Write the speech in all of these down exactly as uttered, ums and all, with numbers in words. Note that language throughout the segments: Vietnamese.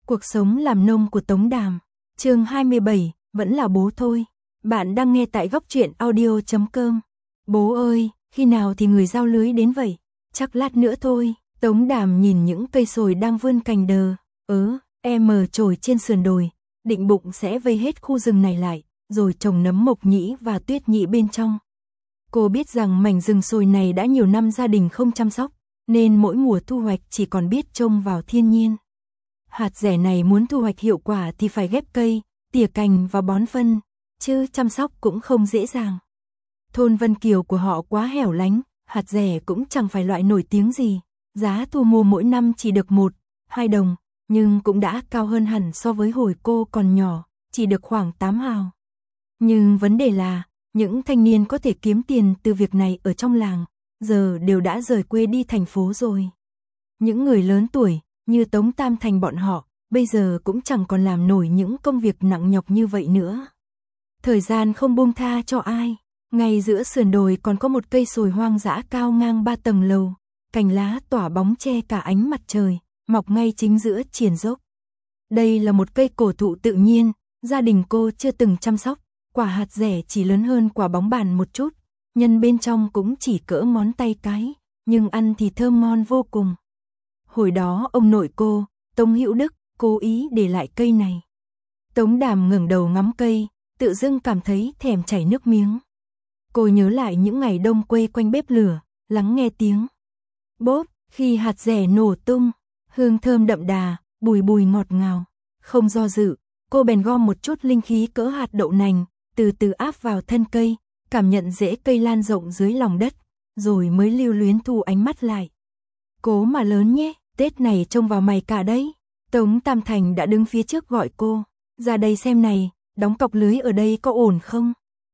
Cuộc sống làm nông của Tống Đàm. Chương hai mươi bảy, vẫn là bố thôi. Bạn đang nghe tại góc truyện audio chấm com. Bố ơi, khi nào thì người giao lưới đến vậy? Chắc lát nữa thôi. Tống Đàm nhìn những cây sồi đang vươn cành đờ, ớ, em mờ trồi trên sườn đồi, định bụng sẽ vây hết khu rừng này lại, rồi trồng nấm mộc nhĩ và tuyết nhị bên trong. Cô biết rằng mảnh rừng sồi này đã nhiều năm gia đình không chăm sóc, nên mỗi mùa thu hoạch chỉ còn biết trông vào thiên nhiên. Hạt rẻ này muốn thu hoạch hiệu quả thì phải ghép cây, tỉa cành và bón phân, chứ chăm sóc cũng không dễ dàng. Thôn Vân Kiều của họ quá hẻo lánh, hạt rẻ cũng chẳng phải loại nổi tiếng gì, giá thu mua mỗi năm chỉ được một, hai đồng, nhưng cũng đã cao hơn hẳn so với hồi cô còn nhỏ, chỉ được khoảng tám hào. Nhưng vấn đề là, những thanh niên có thể kiếm tiền từ việc này ở trong làng, giờ đều đã rời quê đi thành phố rồi. Những người lớn tuổi, như Tống Tam Thành bọn họ, bây giờ cũng chẳng còn làm nổi những công việc nặng nhọc như vậy nữa. Thời gian không buông tha cho ai, ngay giữa sườn đồi còn có một cây sồi hoang dã cao ngang ba tầng lầu, cành lá tỏa bóng che cả ánh mặt trời, mọc ngay chính giữa triền dốc. Đây là một cây cổ thụ tự nhiên, gia đình cô chưa từng chăm sóc, quả hạt rẻ chỉ lớn hơn quả bóng bàn một chút, nhân bên trong cũng chỉ cỡ ngón tay cái, nhưng ăn thì thơm ngon vô cùng. Hồi đó ông nội cô, Tống Hữu Đức, cố ý để lại cây này. Tống Đàm ngẩng đầu ngắm cây, tự dưng cảm thấy thèm chảy nước miếng. Cô nhớ lại những ngày đông quây quanh bếp lửa, lắng nghe tiếng bốp khi hạt rẻ nổ tung, hương thơm đậm đà, bùi bùi ngọt ngào. Không do dự, cô bèn gom một chút linh khí cỡ hạt đậu nành, từ từ áp vào thân cây, cảm nhận rễ cây lan rộng dưới lòng đất, rồi mới lưu luyến thu ánh mắt lại. Cố mà lớn nhé, Tết này trông vào mày cả đấy. Tống Tam Thành đã đứng phía trước gọi cô, ra đây xem này, đóng cọc lưới ở đây có ổn không?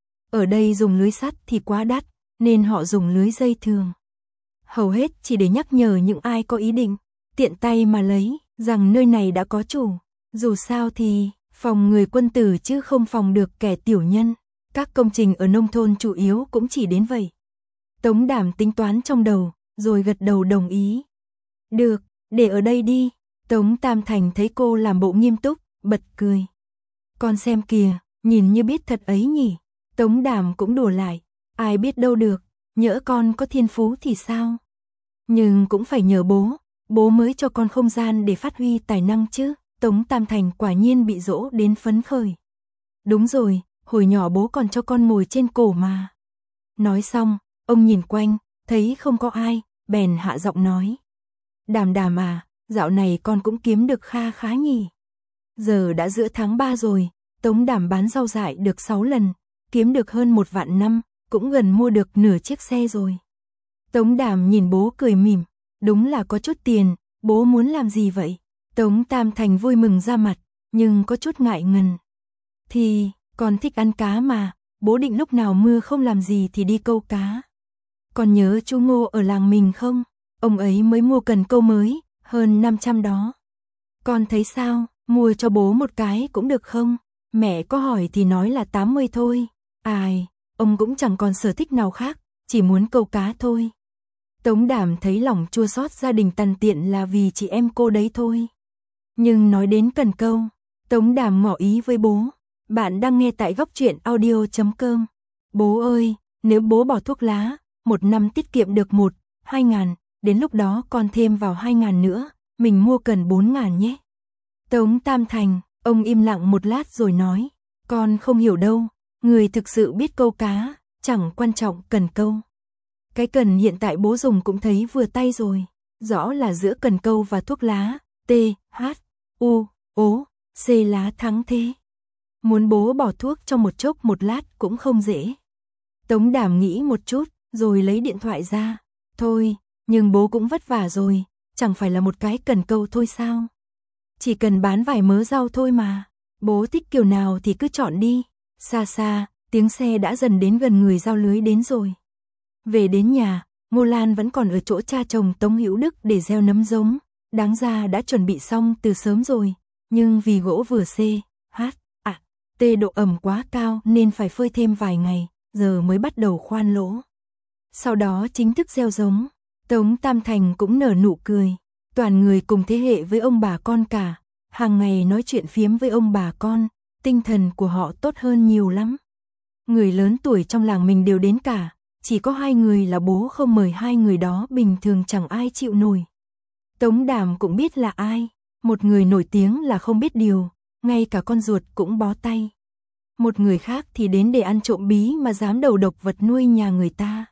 Ở đây dùng lưới sắt thì quá đắt, nên họ dùng lưới dây thường. Hầu hết chỉ để nhắc nhở những ai có ý định tiện tay mà lấy, rằng nơi này đã có chủ. Dù sao thì, phòng người quân tử chứ không phòng được kẻ tiểu nhân. Các công trình ở nông thôn chủ yếu cũng chỉ đến vậy. Tống Đàm tính toán trong đầu, rồi gật đầu đồng ý. Được, để ở đây đi. Tống Tam Thành thấy cô làm bộ nghiêm túc, bật cười. Con xem kìa, nhìn như biết thật ấy nhỉ. Tống Đàm cũng đùa lại, ai biết đâu được, nhỡ con có thiên phú thì sao? Nhưng cũng phải nhờ bố, bố mới cho con không gian để phát huy tài năng chứ. Tống Tam Thành quả nhiên bị dỗ đến phấn khởi. Đúng rồi, hồi nhỏ bố còn cho con ngồi trên cổ mà. Nói xong, ông nhìn quanh, thấy không có ai, bèn hạ giọng nói. Đàm Đàm à, dạo này con cũng kiếm được kha khá nhỉ. Giờ đã giữa tháng ba rồi, Tống Đàm bán rau dại được sáu lần, kiếm được hơn một vạn năm, cũng gần mua được nửa chiếc xe rồi. Tống Đàm nhìn bố cười mỉm, đúng là có chút tiền, bố muốn làm gì vậy? Tống Tam Thành vui mừng ra mặt, nhưng có chút ngại ngần. Thì, con thích ăn cá mà, bố định lúc nào mưa không làm gì thì đi câu cá. Con nhớ chú Ngô ở làng mình không? Ông ấy mới mua cần câu mới, hơn năm trăm đó. Con thấy sao, mua cho bố một cái cũng được không? Mẹ có hỏi thì nói là tám mươi thôi. Ai, ông cũng chẳng còn sở thích nào khác, chỉ muốn câu cá thôi. Tống Đàm thấy lòng chua xót gia đình tằn tiện là vì chị em cô đấy thôi. Nhưng nói đến cần câu, Tống Đàm ngỏ ý với bố. Bạn đang nghe tại góc truyện audio chấm com. Bố ơi, nếu bố bỏ thuốc lá, một năm tiết kiệm được một, hai ngàn, đến lúc đó con thêm vào hai ngàn nữa, mình mua cần bốn ngàn nhé. Tống Tam Thành, ông im lặng một lát rồi nói, con không hiểu đâu, người thực sự biết câu cá, chẳng quan trọng cần câu. Cái cần hiện tại bố dùng cũng thấy vừa tay rồi, rõ là giữa cần câu và thuốc lá, T, H, U, O, C lá thắng thế. Muốn bố bỏ thuốc trong một chốc một lát cũng không dễ. Tống Đàm nghĩ một chút, rồi lấy điện thoại ra. Thôi, nhưng bố cũng vất vả rồi, chẳng phải là một cái cần câu thôi sao? Chỉ cần bán vài mớ rau thôi mà, bố thích kiểu nào thì cứ chọn đi. Xa xa, tiếng xe đã dần đến gần người giao lưới đến rồi. Về đến nhà, Ngô Lan vẫn còn ở chỗ cha chồng Tống Hữu Đức để gieo nấm giống, đáng ra đã chuẩn bị xong từ sớm rồi, nhưng vì gỗ vừa C, H, à, T độ ẩm quá cao nên phải phơi thêm vài ngày, giờ mới bắt đầu khoan lỗ. Sau đó chính thức gieo giống, Tống Tam Thành cũng nở nụ cười, toàn người cùng thế hệ với ông bà con cả, hàng ngày nói chuyện phiếm với ông bà con, tinh thần của họ tốt hơn nhiều lắm. Người lớn tuổi trong làng mình đều đến cả, chỉ có hai người là bố không mời, hai người đó bình thường chẳng ai chịu nổi. Tống Đàm cũng biết là ai, một người nổi tiếng là không biết điều, ngay cả con ruột cũng bó tay. Một người khác thì đến để ăn trộm bí mà dám đầu độc vật nuôi nhà người ta.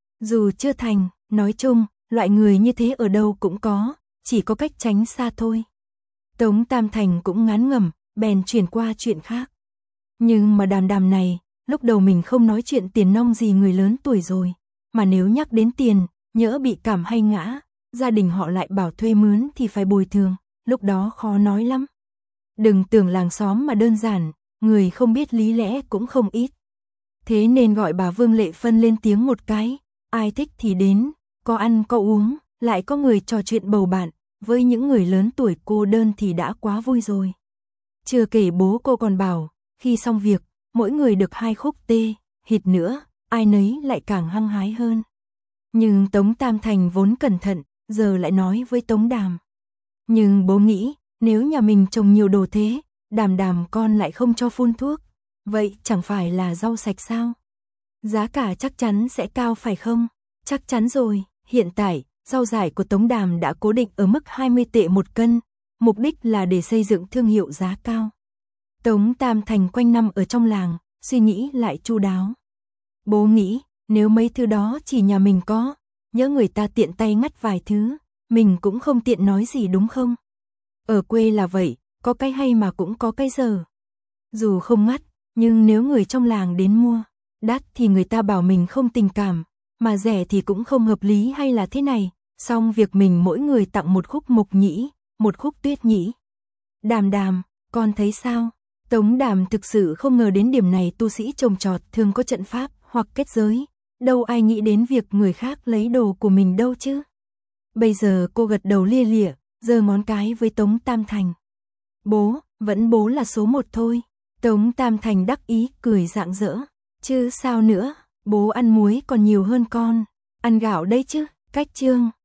Dù chưa thành, nói chung, loại người như thế ở đâu cũng có, chỉ có cách tránh xa thôi. Tống Tam Thành cũng ngán ngẩm, bèn chuyển qua chuyện khác. Nhưng mà Đàm Đàm này, lúc đầu mình không nói chuyện tiền nong gì người lớn tuổi rồi, mà nếu nhắc đến tiền, nhỡ bị cảm hay ngã, gia đình họ lại bảo thuê mướn thì phải bồi thường, lúc đó khó nói lắm. Đừng tưởng làng xóm mà đơn giản, người không biết lý lẽ cũng không ít. Thế nên gọi bà Vương Lệ Phân lên tiếng một cái, ai thích thì đến, có ăn có uống, lại có người trò chuyện bầu bạn, với những người lớn tuổi cô đơn thì đã quá vui rồi. Chưa kể bố cô còn bảo, khi xong việc, mỗi người được hai khúc tê, hít nữa, ai nấy lại càng hăng hái hơn. Nhưng Tống Tam Thành vốn cẩn thận, giờ lại nói với Tống Đàm. Nhưng bố nghĩ, nếu nhà mình trồng nhiều đồ thế, Đàm Đàm con lại không cho phun thuốc, vậy chẳng phải là rau sạch sao? Giá cả chắc chắn sẽ cao phải không? Chắc chắn rồi, hiện tại, rau dại của Tống Đàm đã cố định ở mức hai mươi tệ một cân, mục đích là để xây dựng thương hiệu giá cao. Tống Tam Thành quanh năm ở trong làng, suy nghĩ lại chu đáo. Bố nghĩ, nếu mấy thứ đó chỉ nhà mình có, nhỡ người ta tiện tay ngắt vài thứ, mình cũng không tiện nói gì đúng không? Ở quê là vậy, có cái hay mà cũng có cái dở. Dù không ngắt, nhưng nếu người trong làng đến mua, đắt thì người ta bảo mình không tình cảm, mà rẻ thì cũng không hợp lý hay là thế này, xong việc mình mỗi người tặng một khúc mộc nhĩ, một khúc tuyết nhĩ. Đàm Đàm, con thấy sao? Tống Đàm thực sự không ngờ đến điểm này, tu sĩ trồng trọt thường có trận pháp hoặc kết giới, đâu ai nghĩ đến việc người khác lấy đồ của mình đâu chứ. Bây giờ cô gật đầu lia lịa, giơ ngón cái với Tống Tam Thành. Bố, vẫn bố là số một thôi. Tống Tam Thành đắc ý cười rạng rỡ. Chứ sao nữa, bố ăn muối còn nhiều hơn con, ăn gạo đấy chứ. Cách chương